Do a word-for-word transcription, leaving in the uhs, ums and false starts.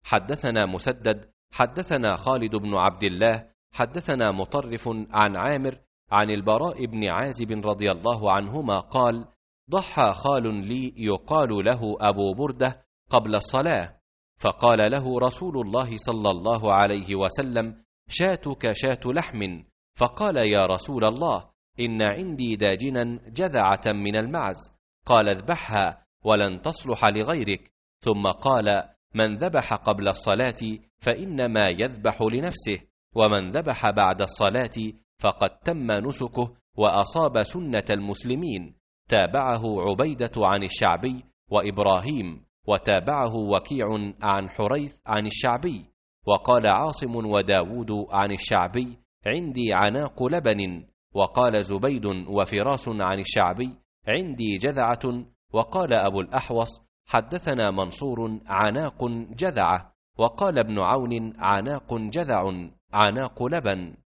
حدثنا مسدد حدثنا خالد بن عبد الله حدثنا مطرف عن عامر عن البراء بن عازب رضي الله عنهما قال: ضحى خال لي يقال له أبو بردة قبل الصلاة، فقال له رسول الله صلى الله عليه وسلم: شاتك شاة لحم. فقال: يا رسول الله، إن عندي داجنا جذعة من المعز. قال: اذبحها ولن تصلح لغيرك. ثم قال: من ذبح قبل الصلاة فإنما يذبح لنفسه، ومن ذبح بعد الصلاة فقد تم نسكه وأصاب سنة المسلمين. تابعه عبيدة عن الشعبي وإبراهيم، وتابعه وكيع عن حريث عن الشعبي. وقال عاصم وداود عن الشعبي: عندي عناق لبن. وقال زبيد وفراس عن الشعبي: عندي جذعة. وقال أبو الأحوص: حدثنا منصور عناق جذعة. وقال ابن عون: عناق جذع عناق لبن.